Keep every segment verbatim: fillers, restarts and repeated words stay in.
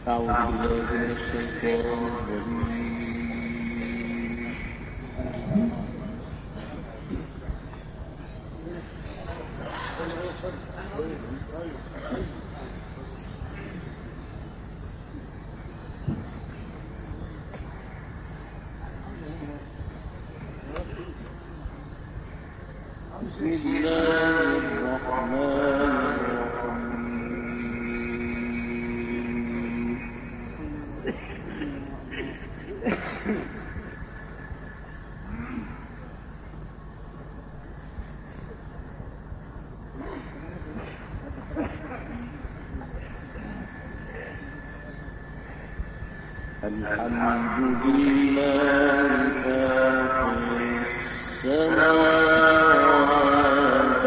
أعوذ بالله من الشيطان الرجيم. بسم الله الرحمن الحمد لله فاطر السماوات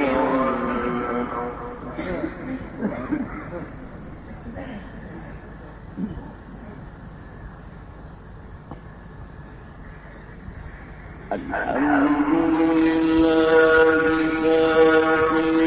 والأرض. الحمد لله فاطر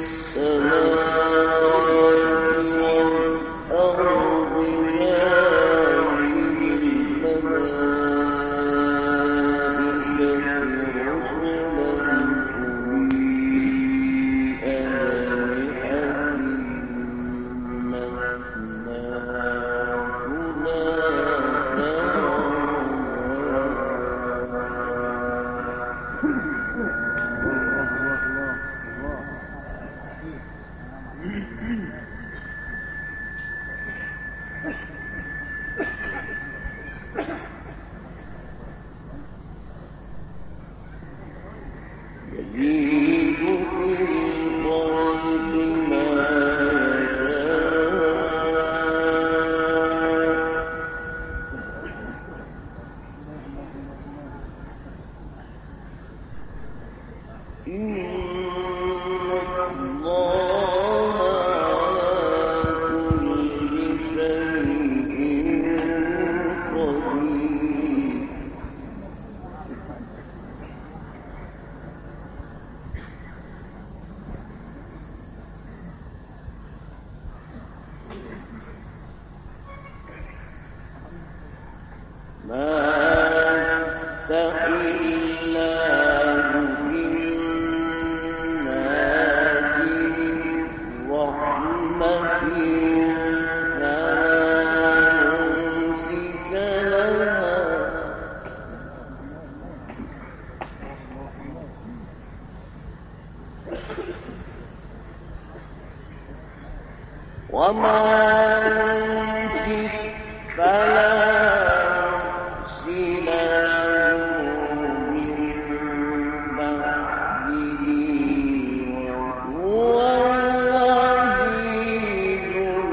وما يمسك فلا مرسل له من بعده وهو العزيز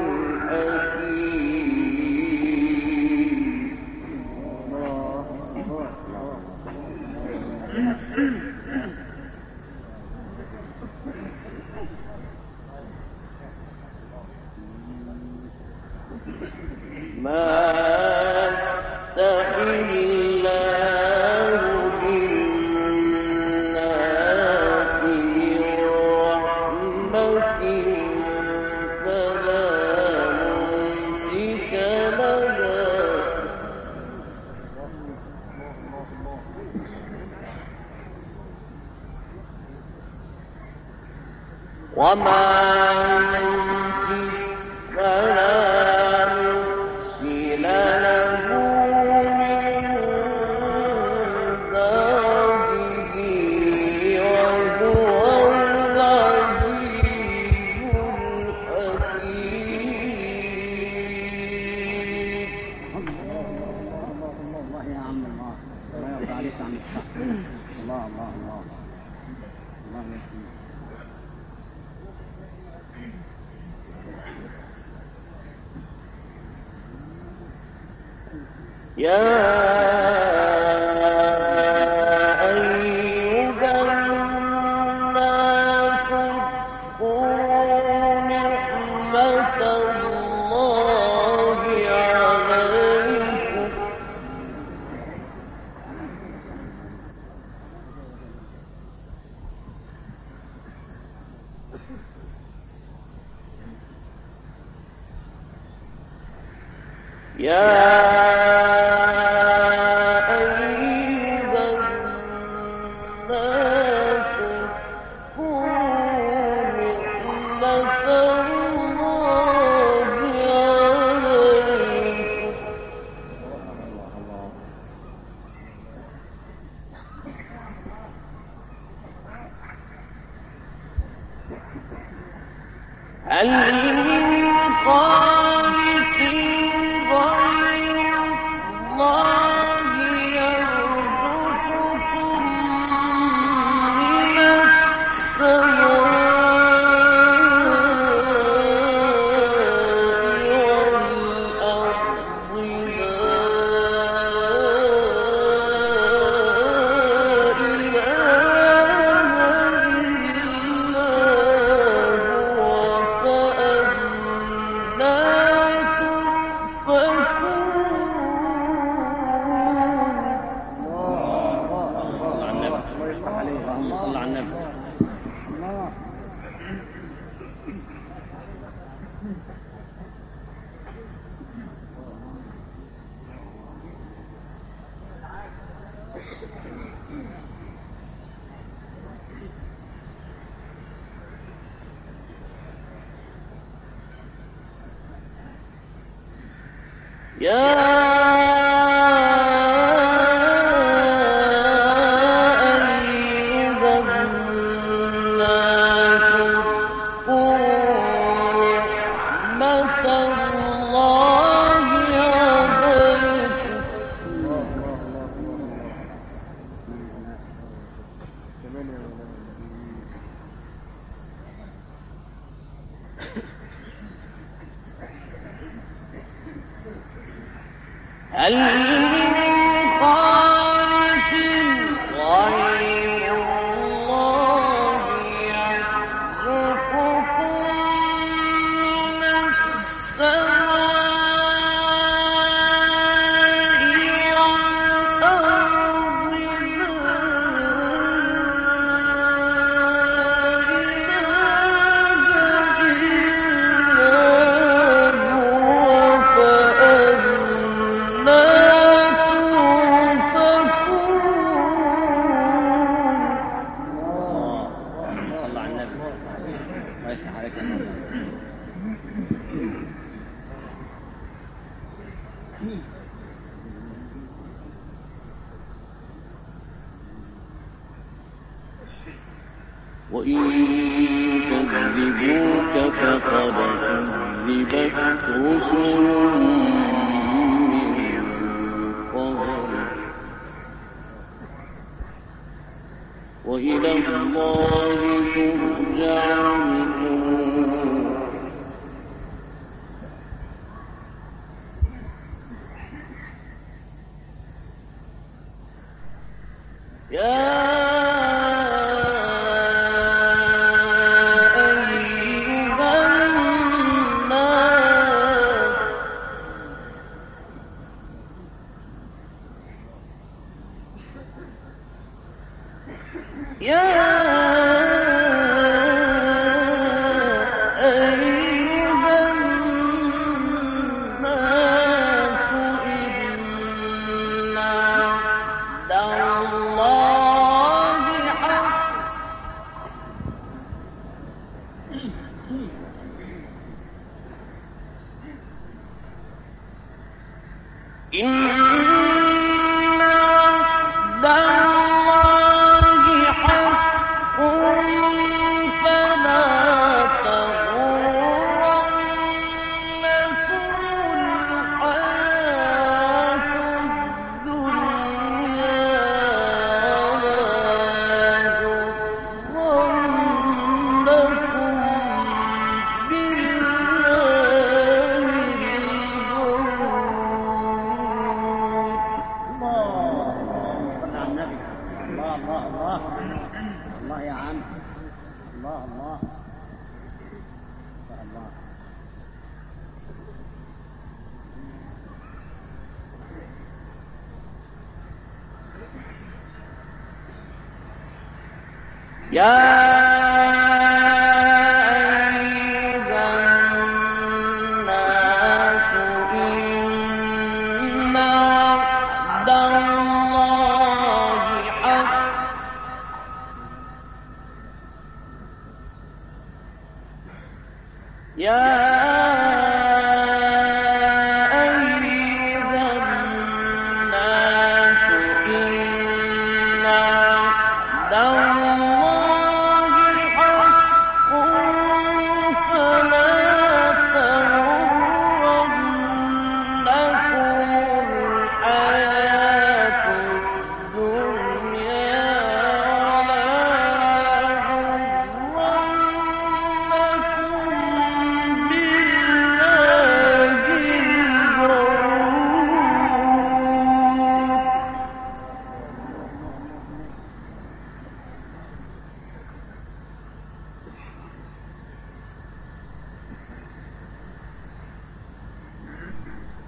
الحكيم. ما يفتح الله للناس من رحمة فلا ممسك لها وما يمسك فلا يا أيها الناس اذكروا نعمة الله عليكم وإن كذبوك فقد كذبت رسل من قبل وإلى الله ترجع الأمور. يا يا أيها الناس إن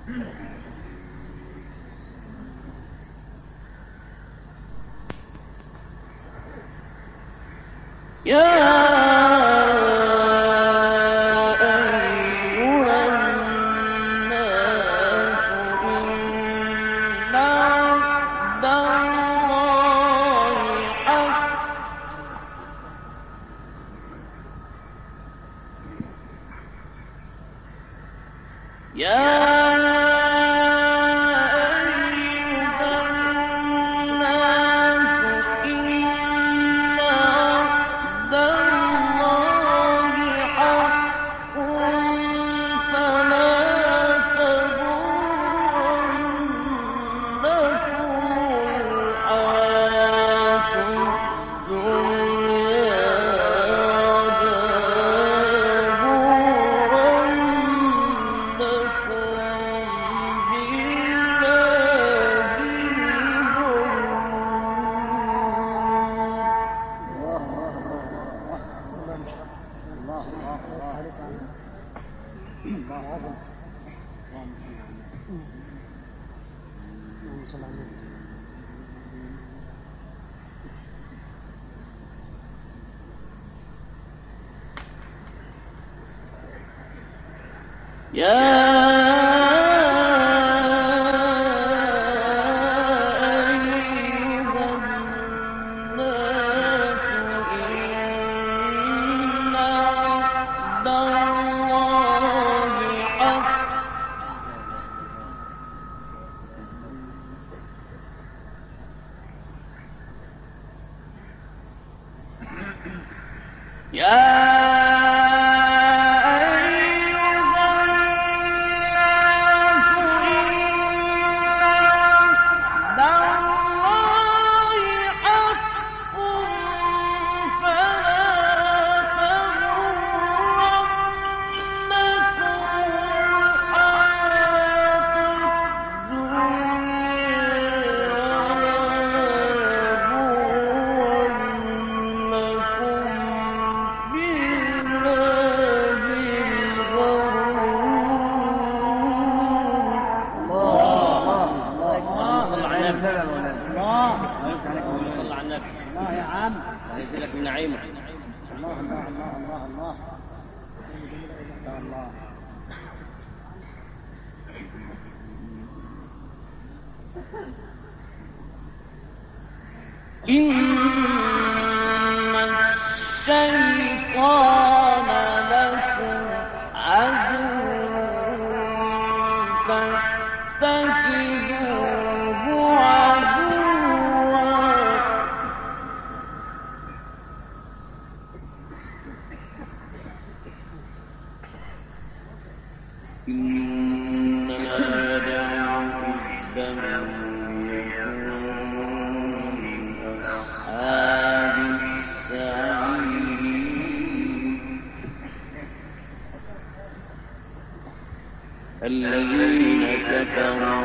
الذين كفروا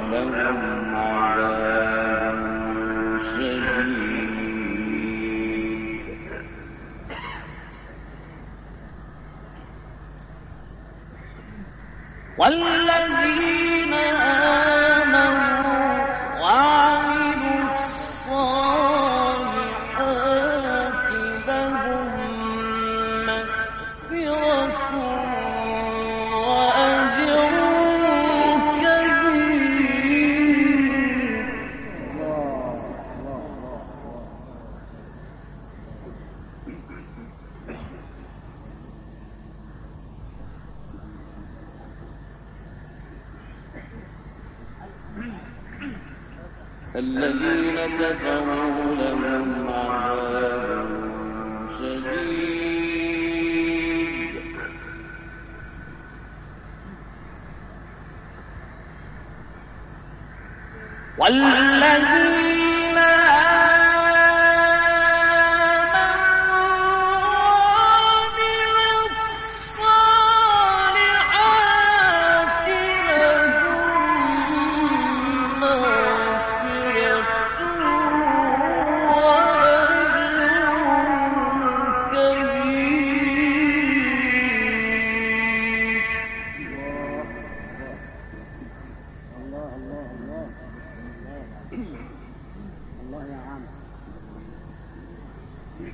لهم عذاب شديد والذين آمنوا وعملوا الصالحات لهم مغفرة الذين كفروا لهم عذاب شديد والذين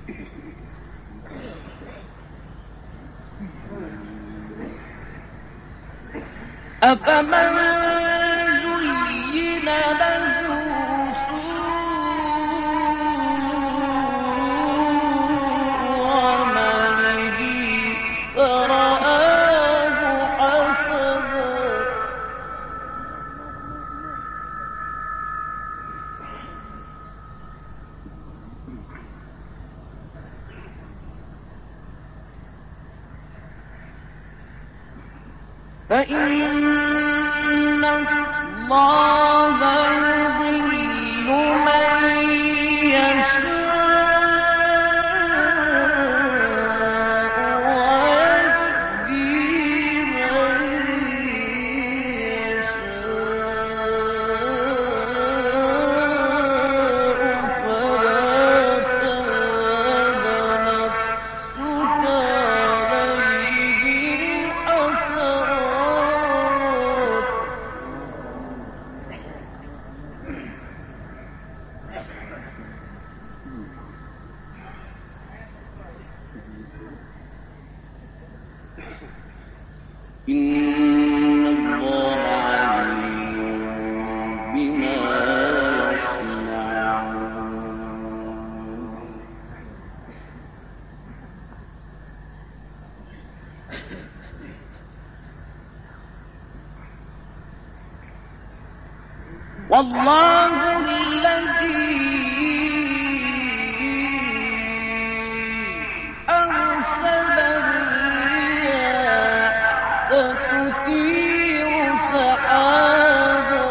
أفمن زين له فإن الله يضل من يشاء ويهدي من يشاء فلا تذهب نفسك عليهم حسرات إن الله عليم بما يصنعون والله الذي أرسل الرياح فتثير سحابا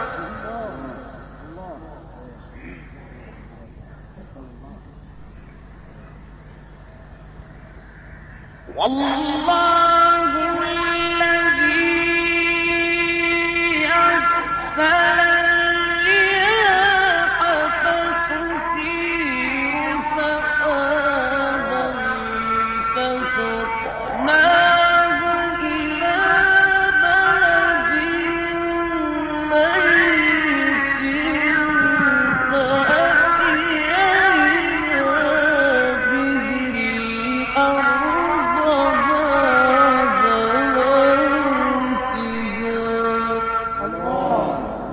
والله الذي أرسل الرياح فتثير سحابا فسقناه إلى بلد ميت فأحيينا به الأرض بعد موتها الله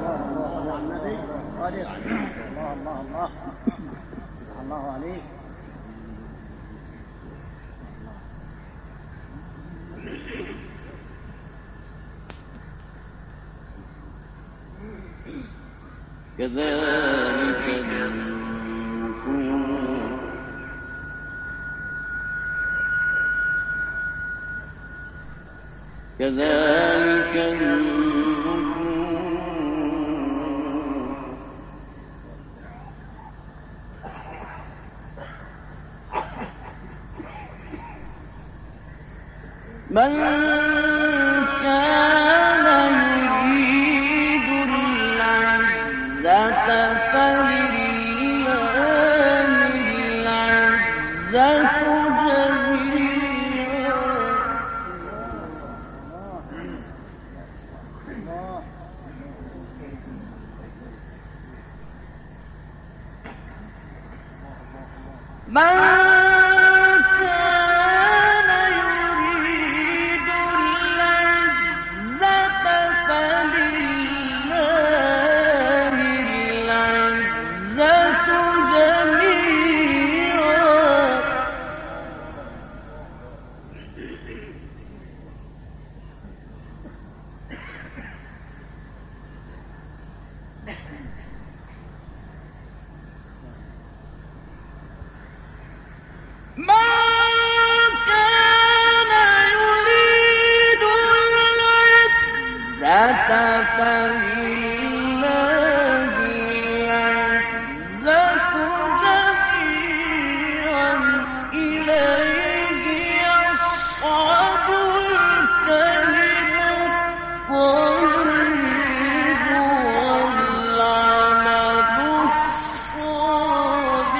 الله الله الله عليك. كذلك النشور كذلك النشور من كان يريد العزة فلله العزة جميعا من كان يريد العزة فلله العزة جميعا من كان يريد العزة فلله العزة جميعا إليه يصعد الكلم الطيب والعمل الصالح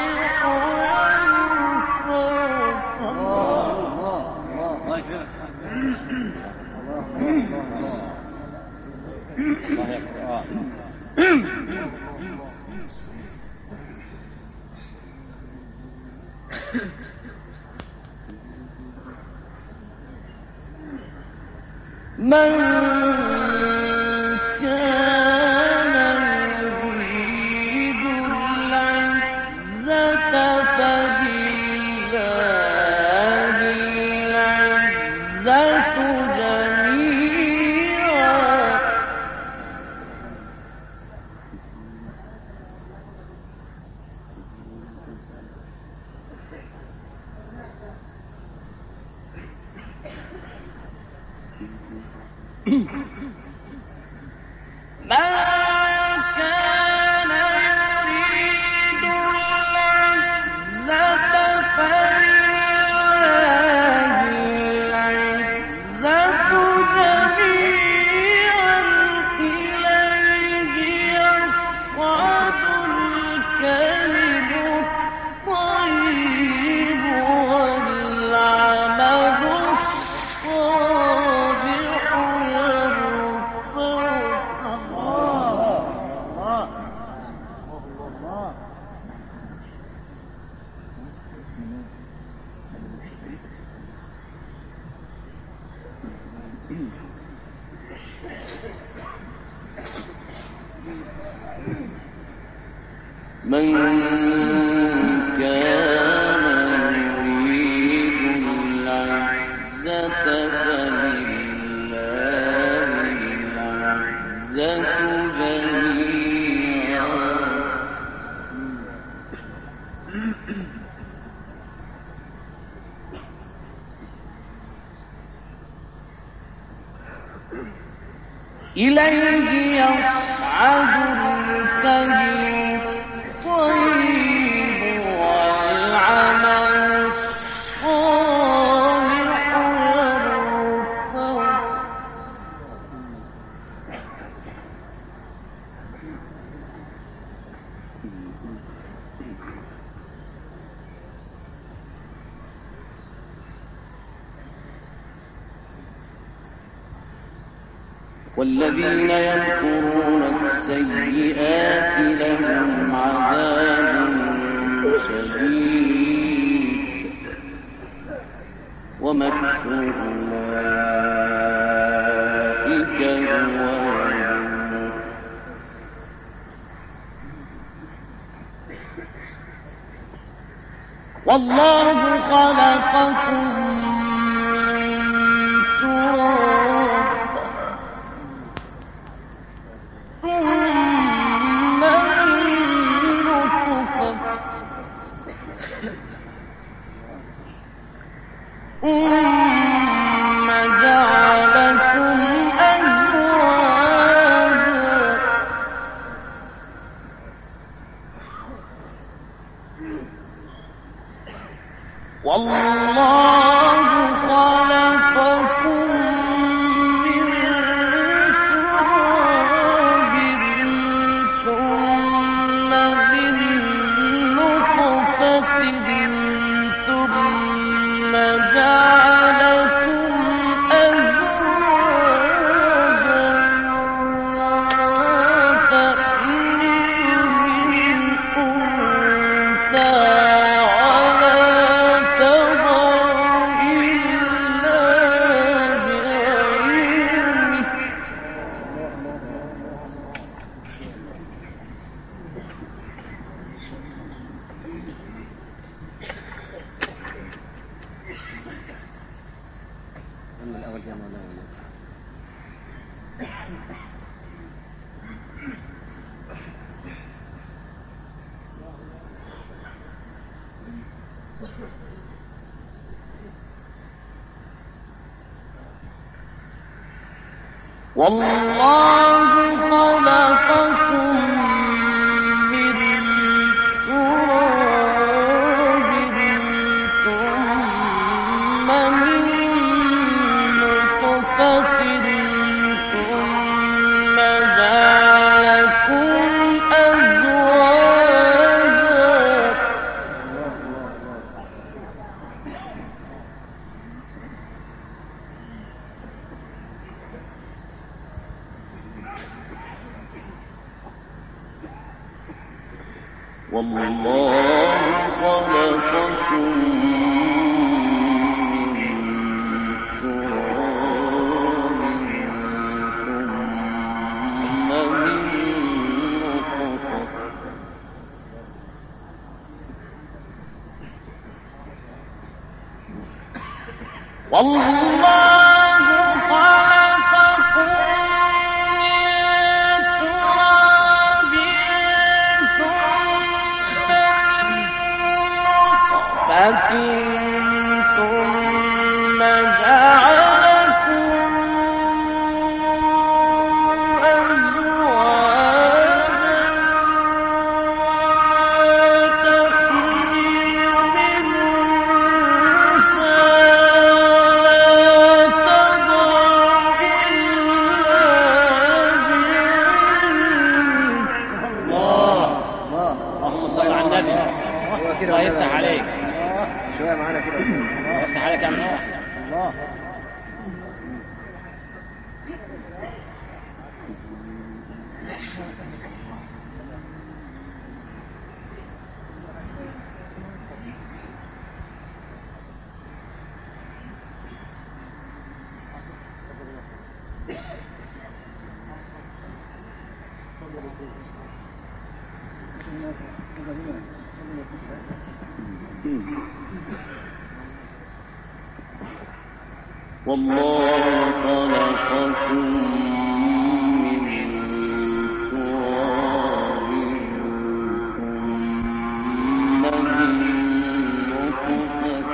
من كان يريد العزة فلله العزة جميعا من كان يريد العزة فلله العزة جميعا إليه يصعد الكلم الطيب والعمل الصالح من كان يريد العزة فلله العزة جميعا إليه يصعد الكلم الطيب والعمل الصالح يرفعه والذين يمكرون السيئات لهم عذاب شديد ومكر أولئك هو العظيم. والله خلقكم من تراب ثم من نطفة ثم جعلكم أزواجا والله خلقكم من تراب ثم من نطفة ثم جعلكم أزواجا تحمل من أنثى ولا تضع إلا بعلمه والله خلقكم من تراب ثم من نطفة ثم جعلكم أزواجا والله خلقكم من تراب ثم من نطفة والله ثم جعلكم أزواجا تحمل من أنثى تضع إلا بإذنه. الله الله اللهم صل على النبي. الله يفتح عليك شوية معانا كده. يفتح عليك يا مفتاح. الله والله خلقكم من تراب ثم من نطفة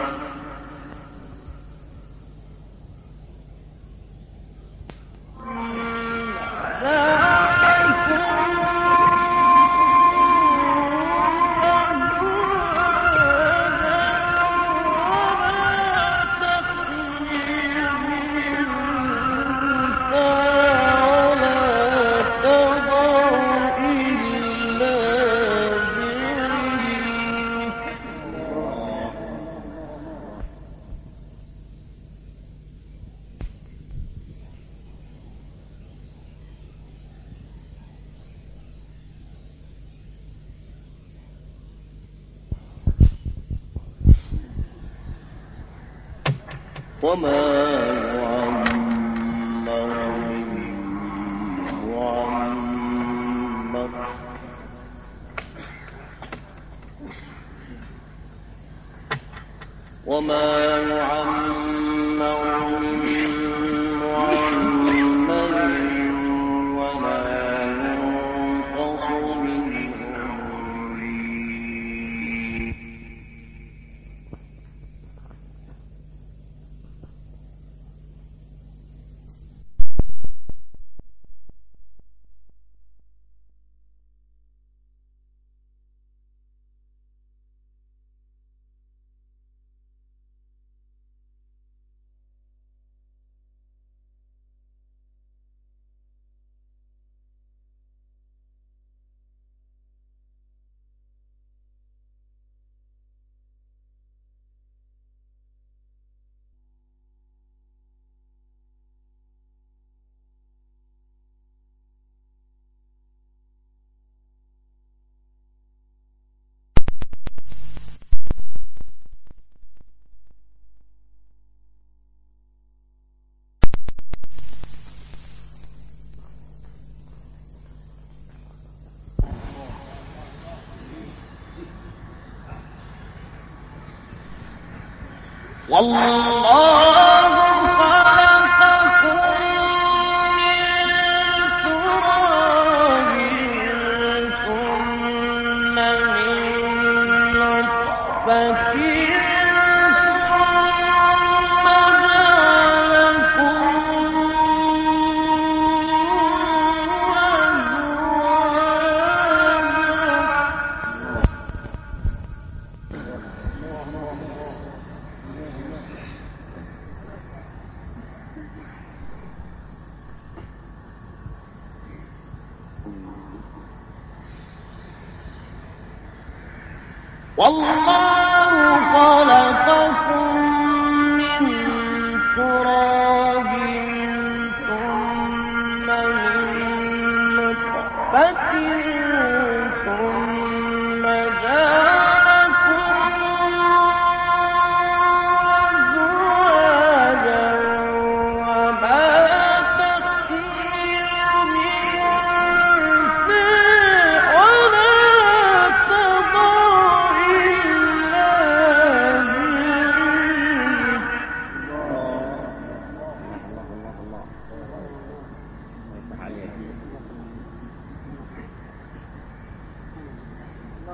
وما يعمر من معمر وما يعمر من معمر ولا ينقص من عمره والله خلقكم من تراب ثم من نطفة ثم جعلكم والله خلقكم من تراب ثم من نطفة ثم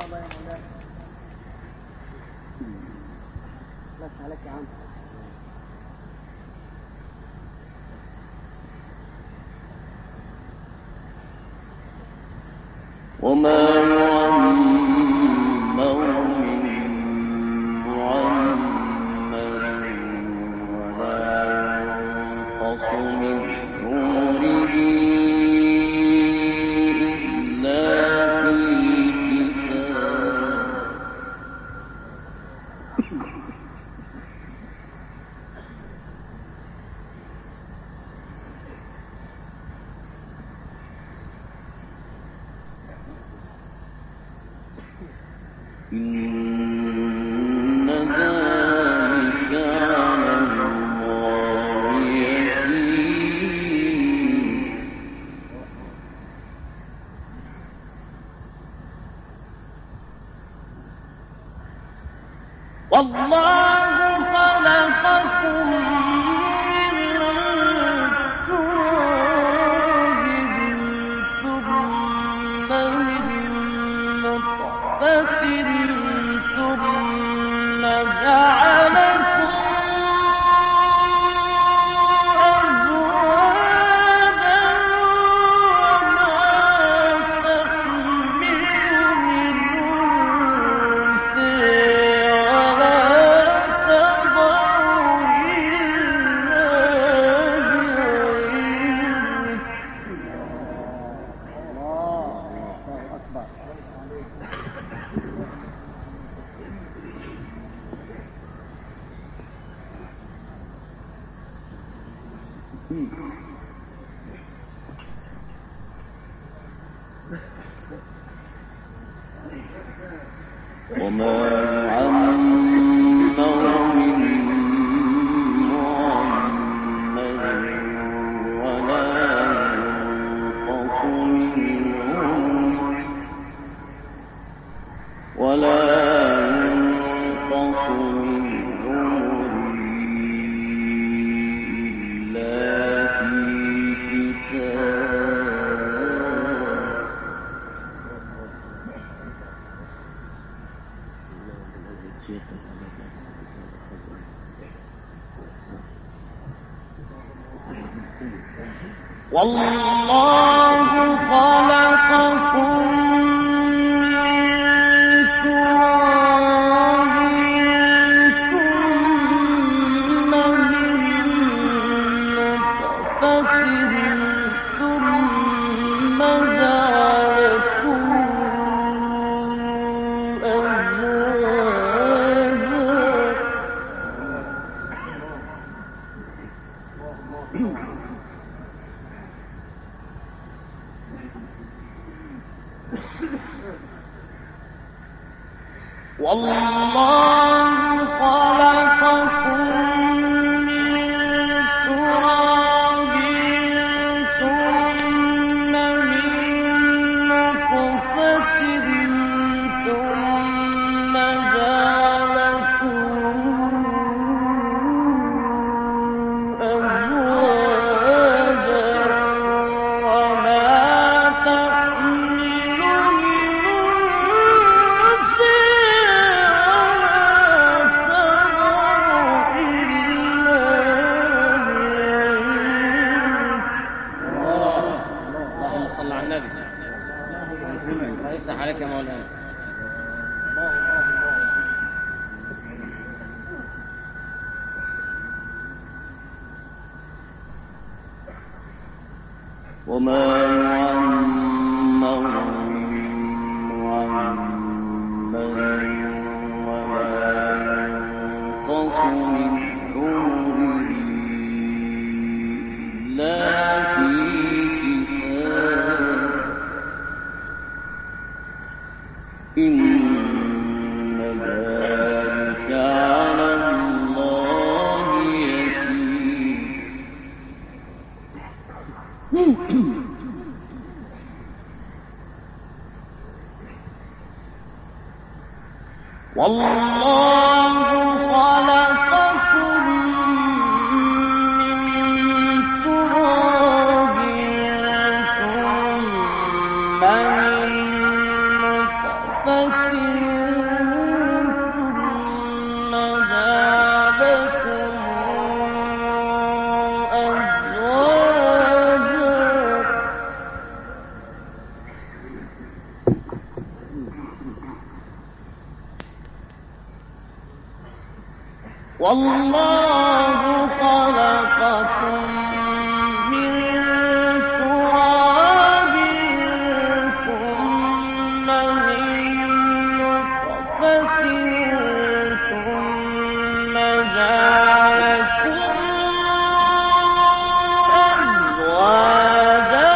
وما يعمر من معمر ولا ينقص من عمره إلا في كتاب. إن ذلك على الله يسير. والله خلقكم من تراب ثم من نطفة ثم جعلكم أزواجا وما تحمل من أنثى ولا تضع إلا بعلمه. وما يعمر من معمر ولا ينقص من عمره ولا ينقص من عمره إلا في كتاب. والله خلقكم من تراب ثم من نطفة ثم جعلكم والله خلقكم من تراب ثم من نطفة ثم جعلكم أزواجا وما تحمل عليك يا مولانا. وما يعمر من معمر ولا ينقص من عمره إلا في كتاب. إن ذلك على الله يسير. والله خلقكم من تراب ثم من نطفة والله خلقكم من تراب ثم من نطفة ثم جعلكم أزواجا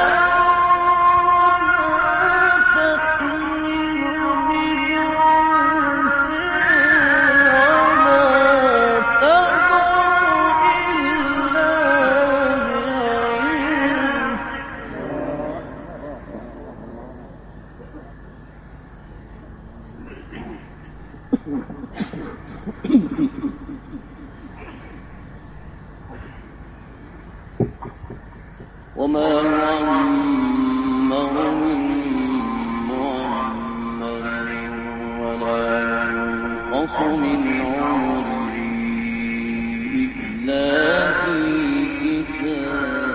وما يعمر من معمر ولا ينقص من عمره إلا في كتاب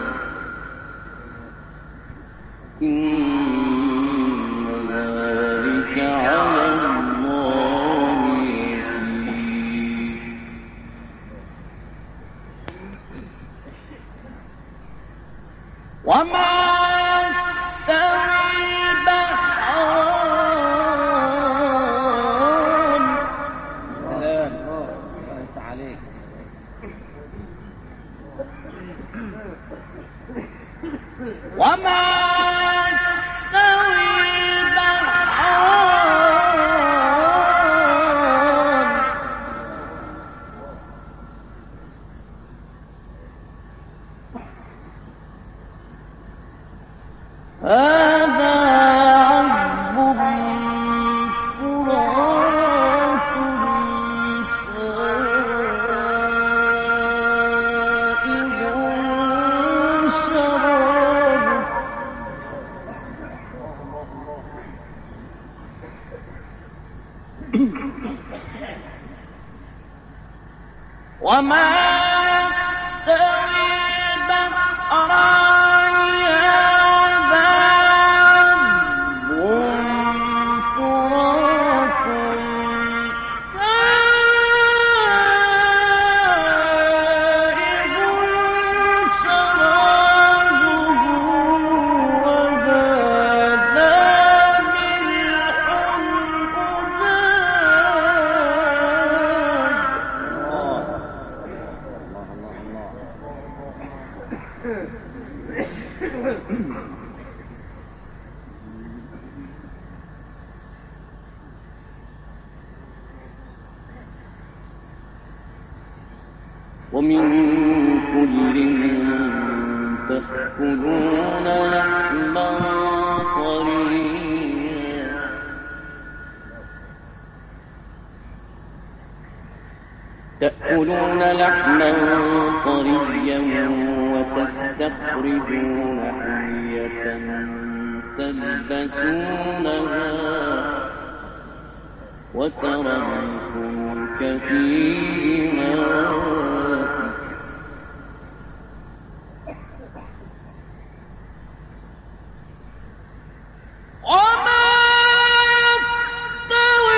إن ذلك على الله يسير وما يستوي البحران سلام الله يفتح عليك. وما يستوي البحران هذا عذب فرات سائغ شراب وما يستوي البحران هذا عذب فرات سائغ شرابه وهذا ملح ومن كل تأكلون لحما طريا تأكلون لحما طريا وتستخرجون حلية تلبسونها وترى الفلك فيه مواخر وما يستوي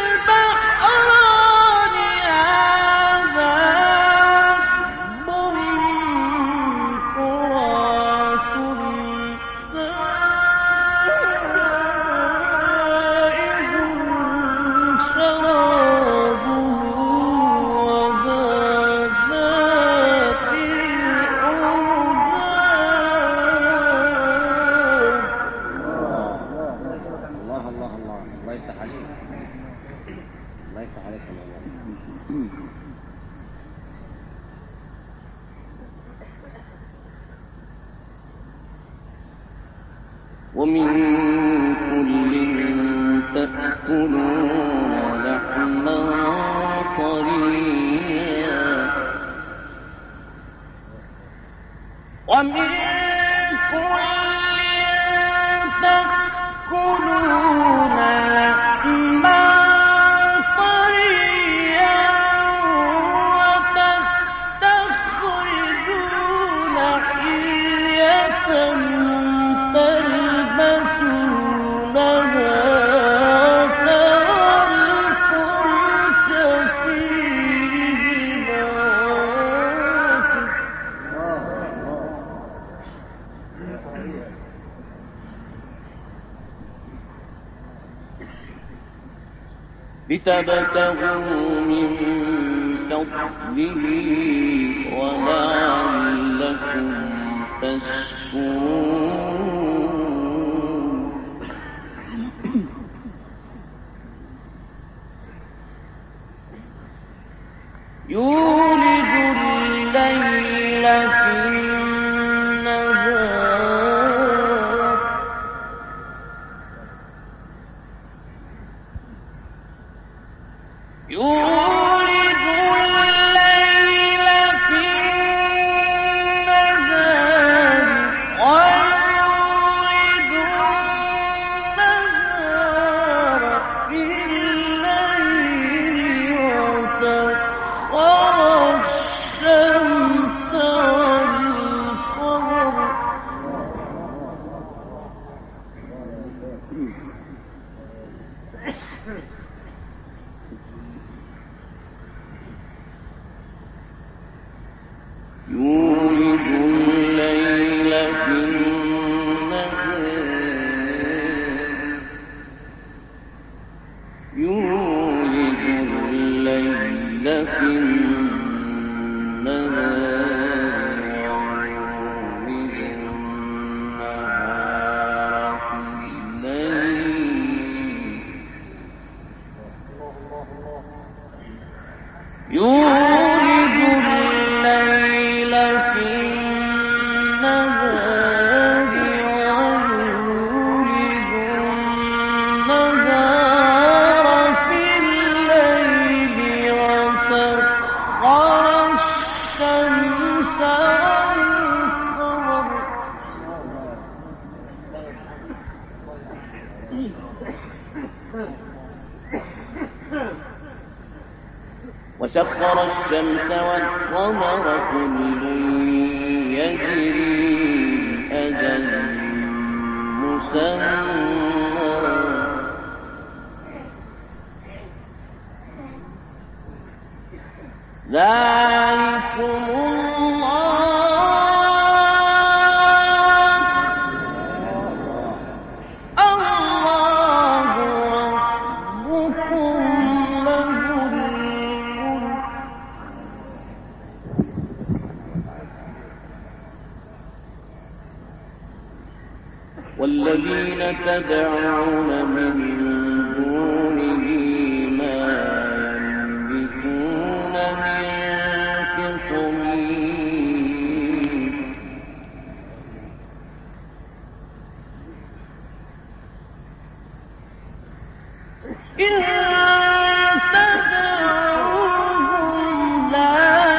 البحران هذا عذب فرات سائغ شرابه وهذا ملح الله الله الله الله يفتح عليك. الله يفتح عليك يا مولانا. ومن كل تأكلون لحما طريا ومن كل تأكلون لحما طريا وتستخرجون حلية تلبسونها ترى الفلك فيه لتبتغوا من فضله ولعلكم تشكرون يولد الليل في النهار يولد الليل في النهار ويولد النهار في الليل وسخر الشمس والقمر يولد الليل في النهار يولد الليل في النهار ويولد النهار في الليل يولد الليل في النهار ويولد النهار في الليل وسخر الشمس والقمر وسخر الشمس والقمر كل يجري لأجل مسمى ذلكم الله الله ربكم له الملك والذين تدعون من دونه ما يملكون من قطمير إن تدعوهم لا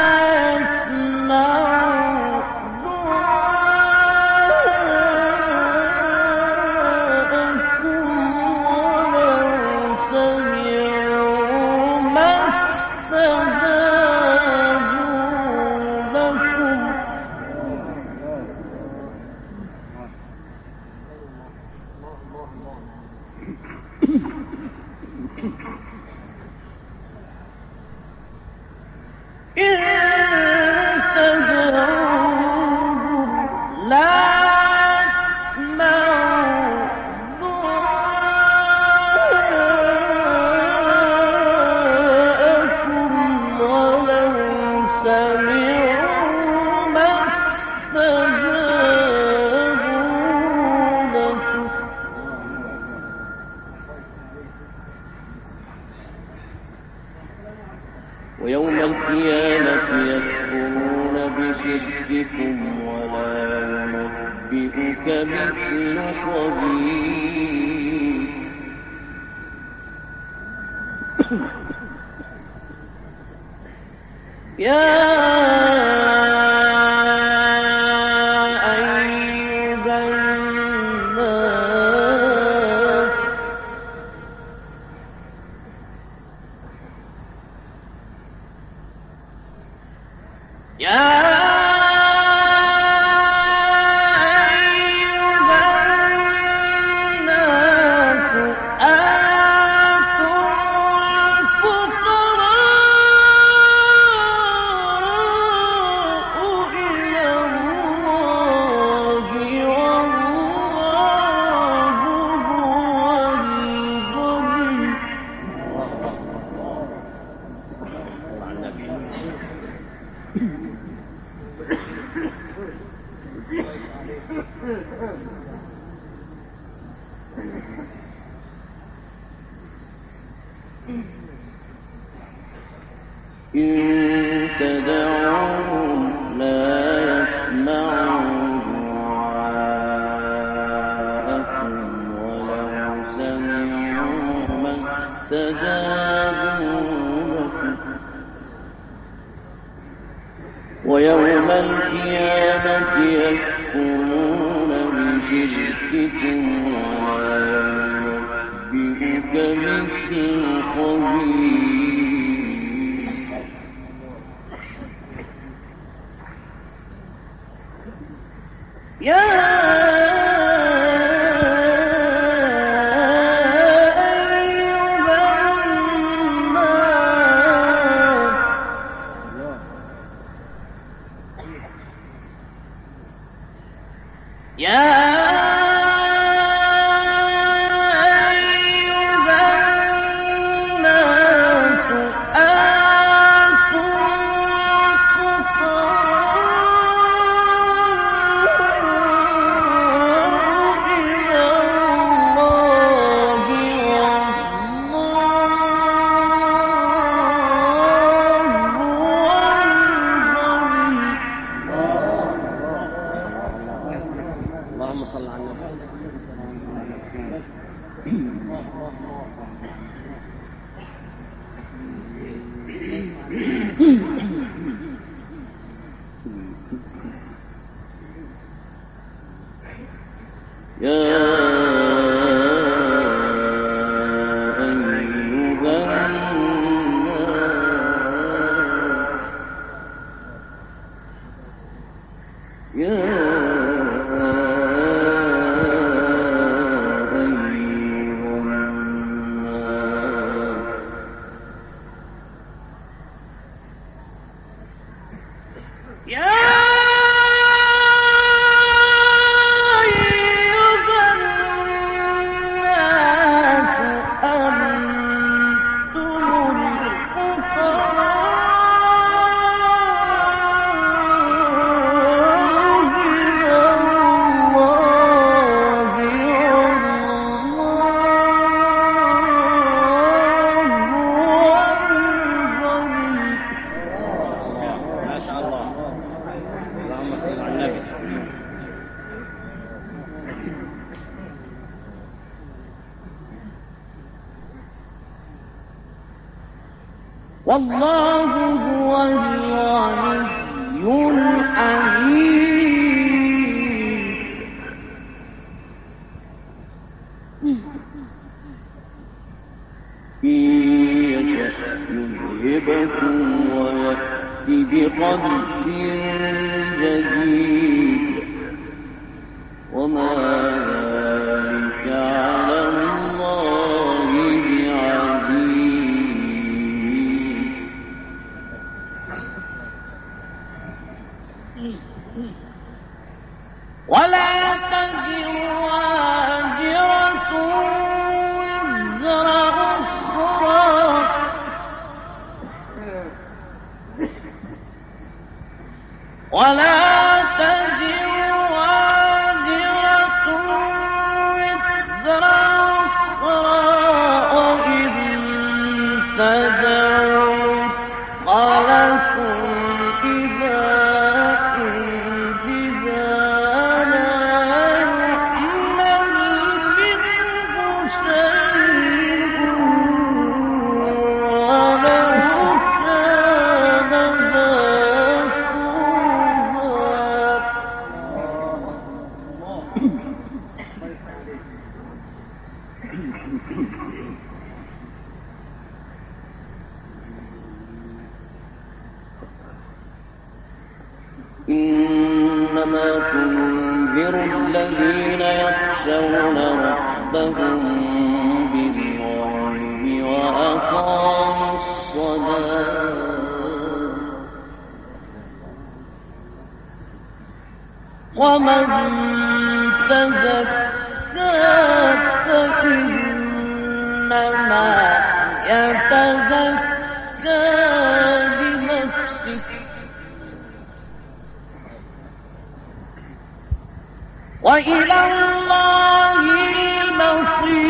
يسمعوا دعاءكم ولو سمعوا ما استجابوا لكم إن تدعوهم لا يسمعوا دعاءكم ولو سمعوا ما استجابوا لكم ويوم القيامة يكفرون بشرككم ولا ينبئك مثل خبير يا أيها الناس يا أنتم الفقراء إن تدعوهم لا يسمعوا دعاءكم ولو سمعوا ما استجابوا لكم ويوم القيامة يكفرون بشرككم ولا ينبئك مثل خبير. يا والله هو الغني الحميد. إن يشأ يذهبكم ويأتي بخلق جديد وما ذلك على الله بعزيز. ولا تزر وازرة وزر أخرى ولا تزر وازرة وزر أخرى وإن تدعوا قلكم إذا إنما تنذر الذين يخشون ربهم بالغيب وأقاموا الصلاة ومن تزكى فإنما يتزكى لنفسه وإلى الله المصير.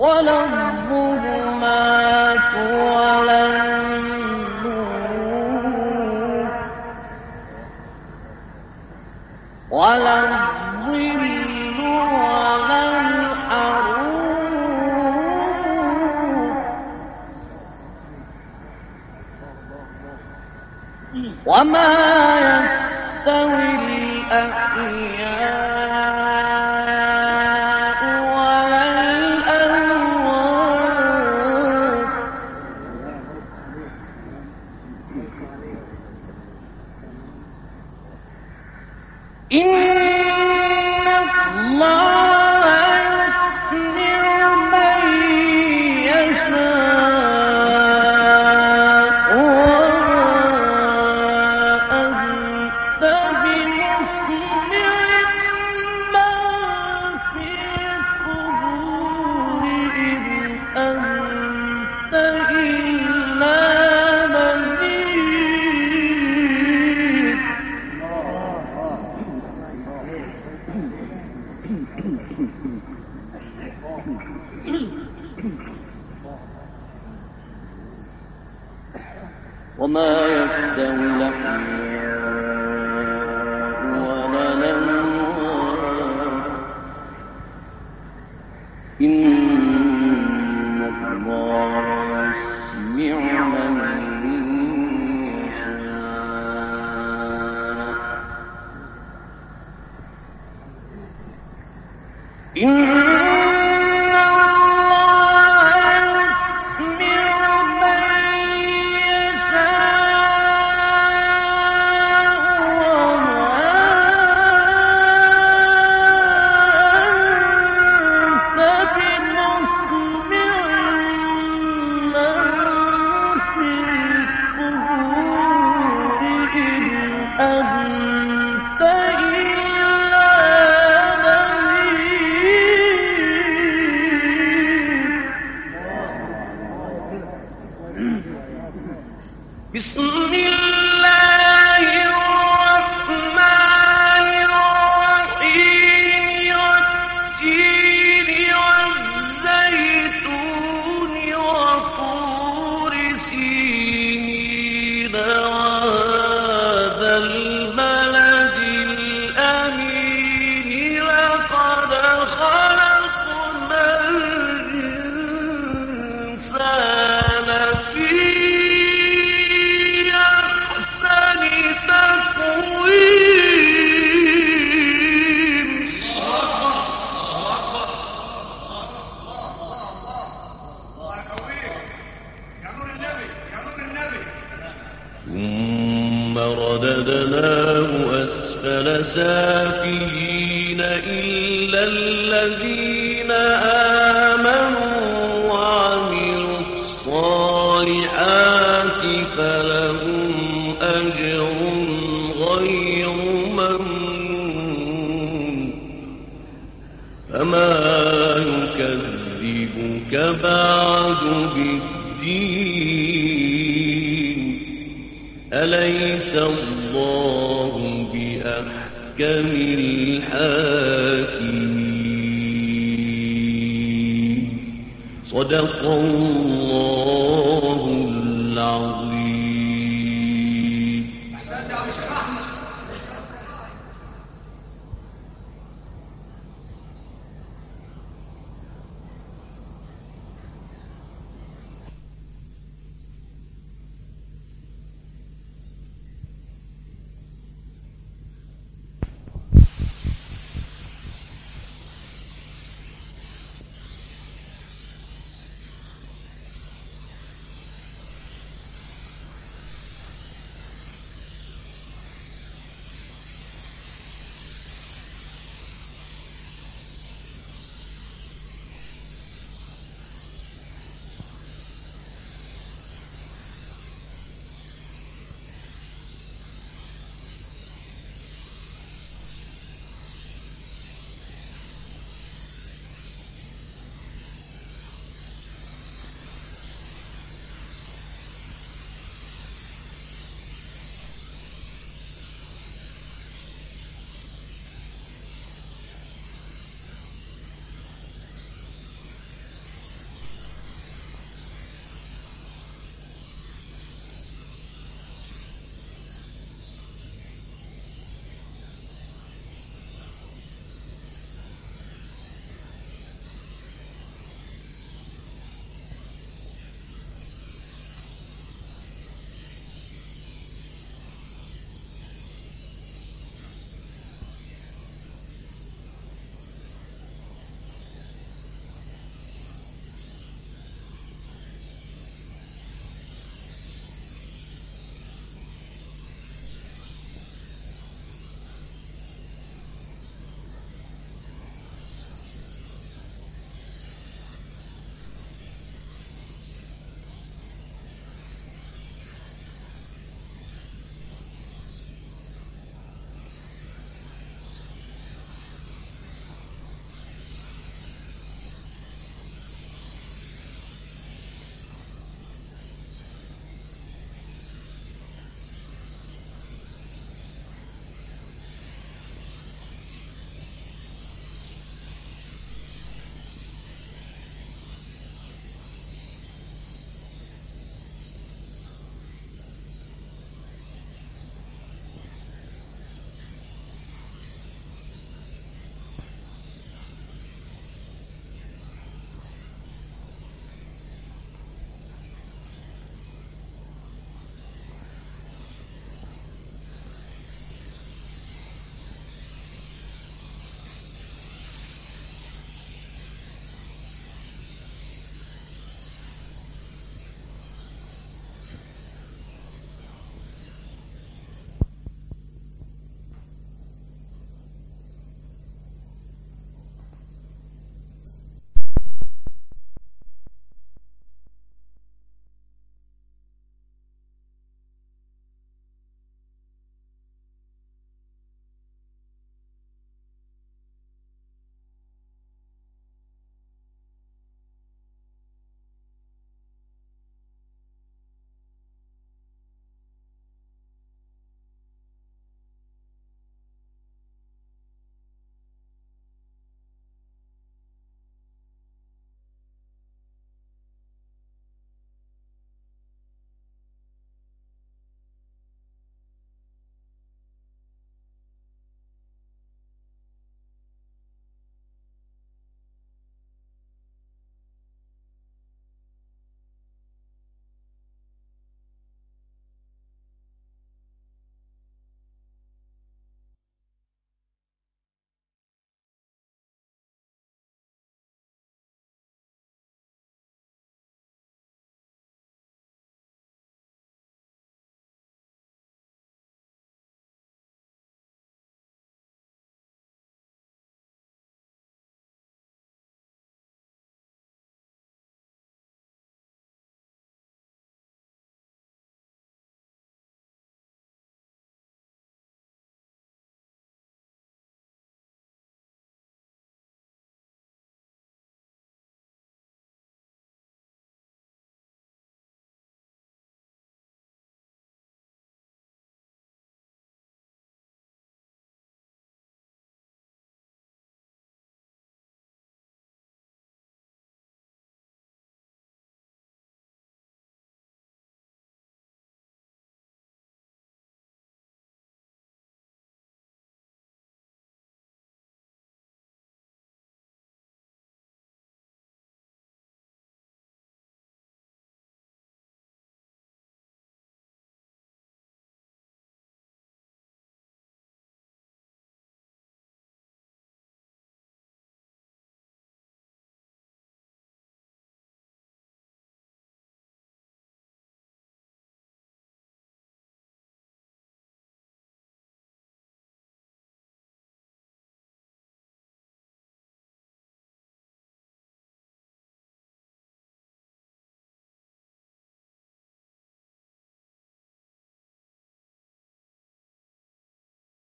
ولا الظلمات ولا النور ولا الظل ولا الحرور وما يستوي الأحياء ولا الأموات إن الله يسمع من يشاء وما أنت بمسمع من في القبور إن أنت إلا نذير وما يستوي الأحياء ولا الأموات إن الله يسمع من يشاء إن بسم الله الرحمن الرحيم والتين والزيتون وطور سينين وهذا البلد الأمين لقد خلقنا الإنسان في ثم رددناه أسفل سافلين إلا الذين آمنوا وعملوا الصالحات فلهم أجر غير ممنون فما يكذبك بعد بالدين أليس الله بأحكم الحاكمين صدق الله